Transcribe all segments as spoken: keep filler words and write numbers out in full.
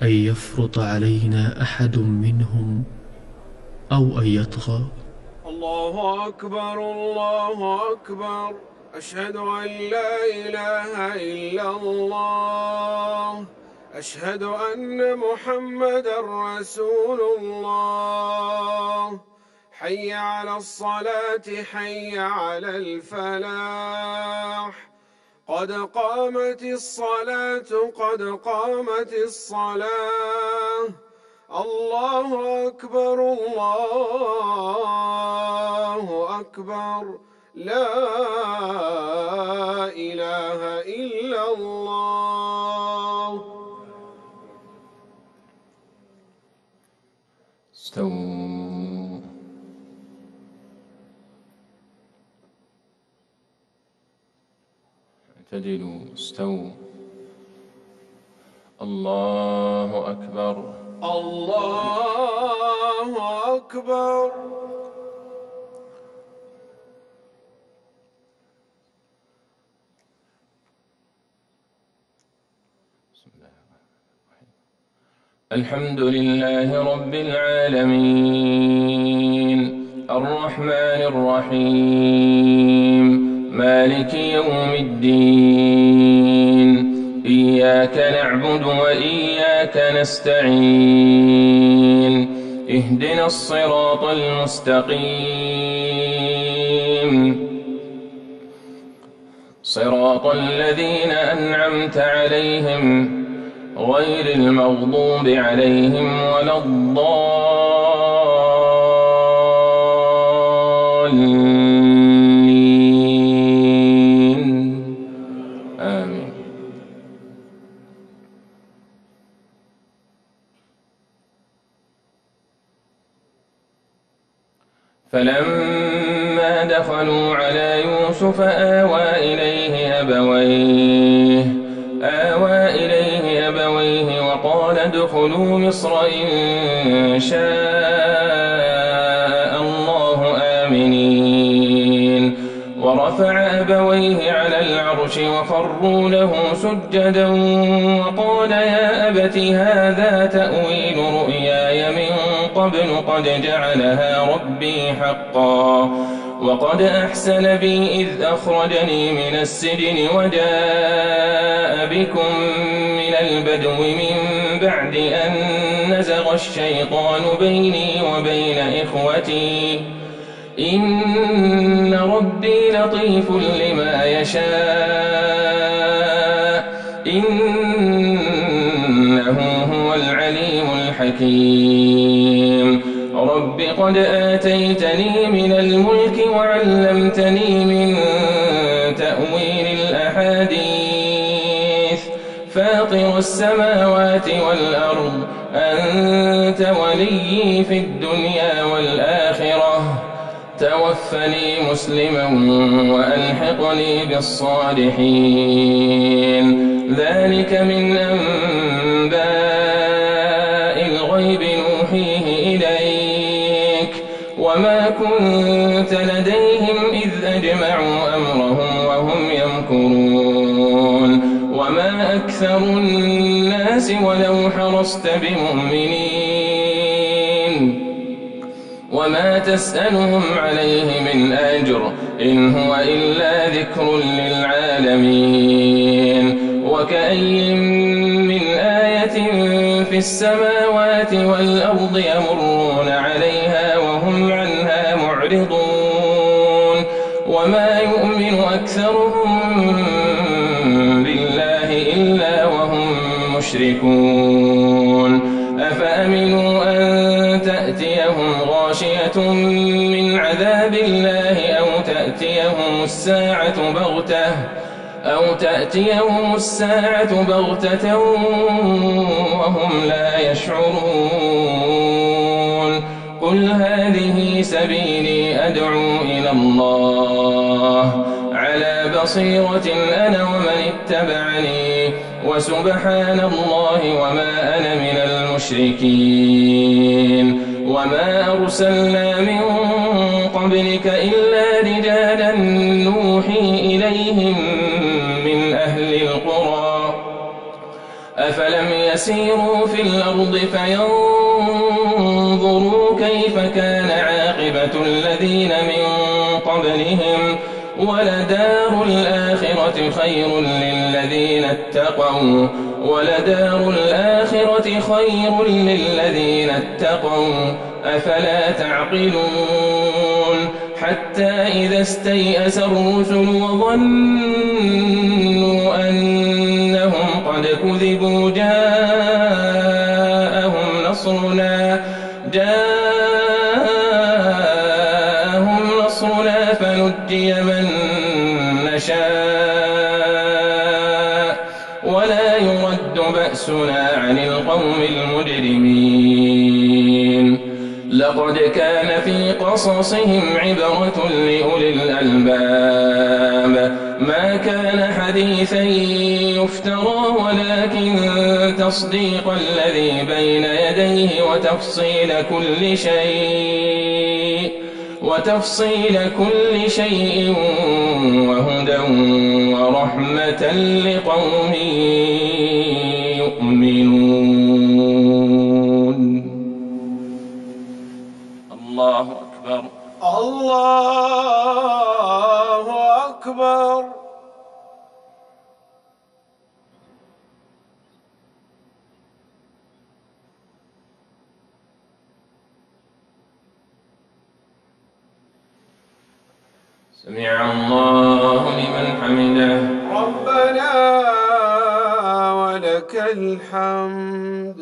أن يفرط علينا أحد منهم أو أن يطغى. الله أكبر الله أكبر، أشهد أن لا إله إلا الله، أشهد أن محمدًا رسول الله. حي على الصلاة حي على الفلاح، قد قامت الصلاة قد قامت الصلاة. الله أكبر الله أكبر، لا إله إلا الله. استووا. اعتدلوا. استووا. الله أكبر الله أكبر. الحمد لله رب العالمين، الرحمن الرحيم، مالك يوم الدين، إياك نعبد وإياك نستعين، اهدنا الصراط المستقيم، صراط الذين أنعمت عليهم غير المغضوب عليهم ولا الضالين، آمين. فلما دخلوا على يوسف آوى إليه أبويه آوى إليه أبويه وقال ادخلوا مصر إن شاء الله آمنين. ورفع أبويه على العرش وخروا له سجدا وقال يا أبت هذا تأويل رؤياي من قبل قد جعلها ربي حقا، وقد أحسن بي إذ أخرجني من السجن وجاء بكم من البدو من بعد أن نزغ الشيطان بيني وبين إخوتي إن ربي لطيف لما يشاء إنه هو العليم الحكيم. رب قد آتيتني من الملك وعلمتني من تأويل الأحاديث فاطر السماوات والأرض أنت وليي في الدنيا والآخرة توفني مسلما وألحقني بالصالحين. ذلك من أنباء الغيب نوحيه إليك وما كنت لديهم إذ أجمعوا أمرهم وهم يمكرون وما أكثر الناس ولو حرصت بمؤمنين وما تسألهم عليه من أجر إن هو إلا ذكر للعالمين. وكأي من آية في السماوات والأرض يمرون عليها وهم عنها معرضون وما يؤمن أكثرهم بالله إلا وهم مشركون. أفأمنوا أن تأتيهم غاشية من عذاب الله أو تأتيهم الساعة بغتة أو تأتيهم الساعة بغتة وهم لا يشعرون. قل هذه سبيلي أدعو إلى الله على بصيرة أنا ومن اتبعني وسبحان الله وما أنا من المشركين. وما أرسلنا من قبلك إلا رجالا نوحي إليهم من أهل القرى أفلم يسيروا في الأرض فينظروا كيف كان عاقبة الذين من قبلهم ولدار الآخرة خير للذين اتقوا ولدار الآخرة خير للذين اتقوا أفلا تعقلون حتى إذا استيأس الرسل وظنوا أنهم قد كذبوا جاءهم نصرنا جاءهم نصرنا فنجي من نشاء ولا يرد بأسنا عن القوم المجرمين لقد كان في قصصهم عبرة لأولي الألباب ما كان حديثا يفترى ولكن تصديق الذي بين يديه وتفصيل كل شيء وتفصيل كل شيء وهدى ورحمة لقوم يؤمنون. الله أكبر. الله أكبر. سمع الله لمن حمده. ربنا ولك الحمد.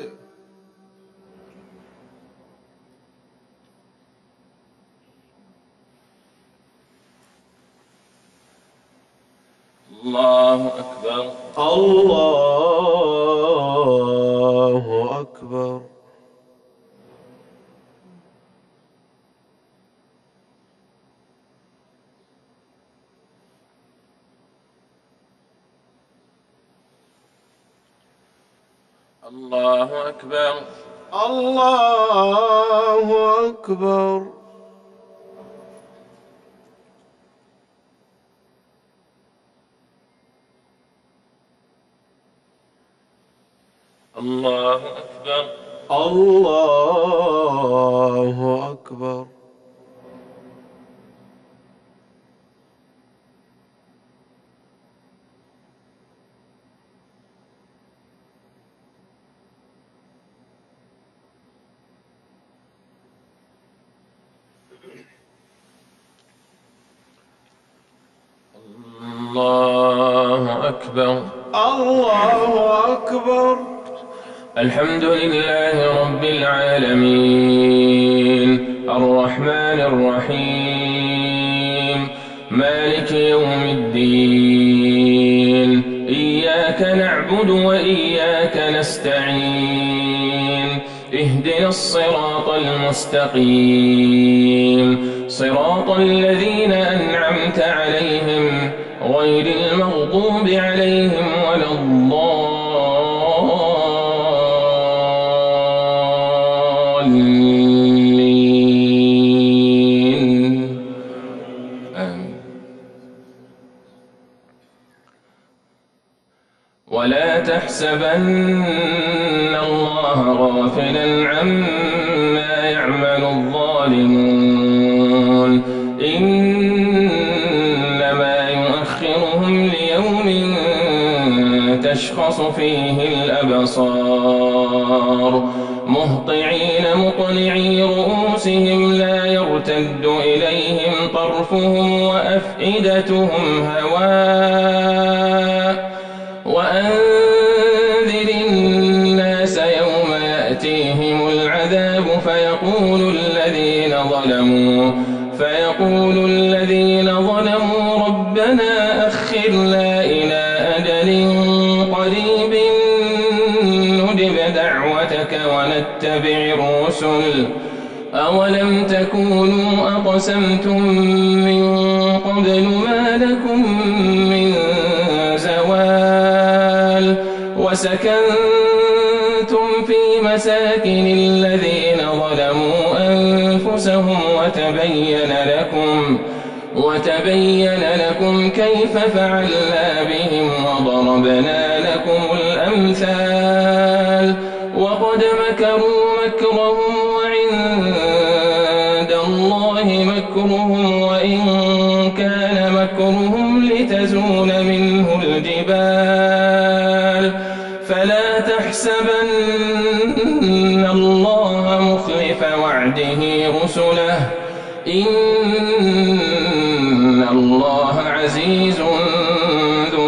الله أكبر. الله أكبر. الله أكبر. الله أكبر. الله أكبر. الله أكبر. الله أكبر. الله أكبر. الحمد لله رب العالمين الرحمن الرحيم مالك يوم الدين إياك نعبد وإياك نستعين اهدنا الصراط المستقيم صراط الذين أنعمت عليهم غير المغضوب عليهم ولا الضالين آمين. ولا تحسبن الله غافلا عما يعمل الظالمون إنما يؤخرهم ليوم تشخص فيه الأبصار مهطعين مقنعي رؤوسهم لا يرتد إليهم طرفهم وأفئدتهم هواء وأنذر الناس يوم يأتيهم العذاب فيقول الذين ظلموا فيقول الذين ظلموا ربنا أخرنا إلى أجل قريب نجب دعوتك ونتبع الرسل أولم تكونوا أقسمتم من قبل ما لكم من زوال وسكنتم في مساكن الذين ظلموا أنفسهم وتبين لكم وتبين لكم كيف فعلنا بهم وضربنا لكم الأمثال الأمثال وقد مكروا مكرهم وعند الله مكرهم وإن كان مكرهم لتزول منه الجبال فلا تحسبن الله مخلف وعده رسله إن الله عزيز ذو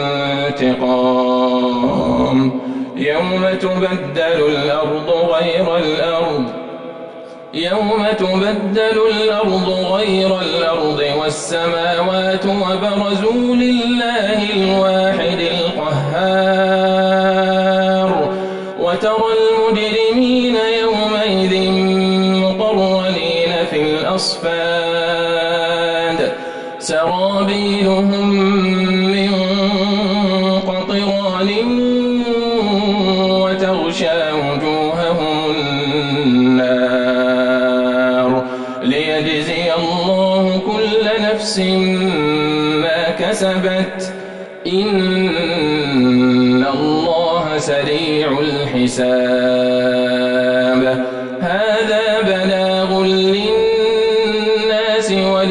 انتقام يوم تبدل الأرض غير الأرض يوم تبدل الأرض غير الأرض والسماوات وبرزوا لله الواحد القهار وترى المجرمين يومئذ مقرنين في الأصفاد سرابيلهم من قطران وتغشى وجوههم النار ليجزي الله كل نفس ما كسبت إن الله سريع الحساب هذا بلاغ للناس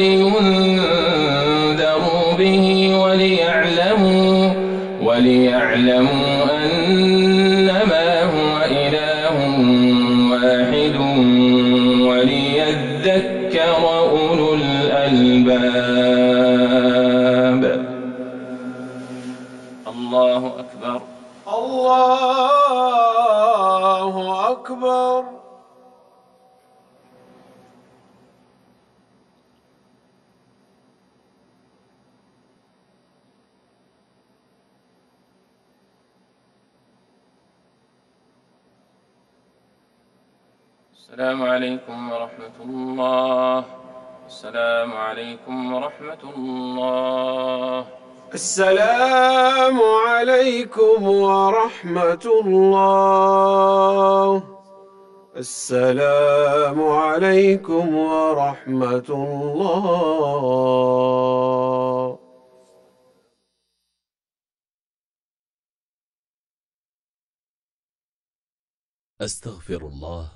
ولينذروا به وليعلموا وليعلموا أنما هو إله واحد وليذكر أولو الألباب الله أكبر الله أكبر. السلام عليكم ورحمة الله. السلام عليكم ورحمة الله. السلام عليكم ورحمة الله. السلام عليكم ورحمة الله. أستغفر الله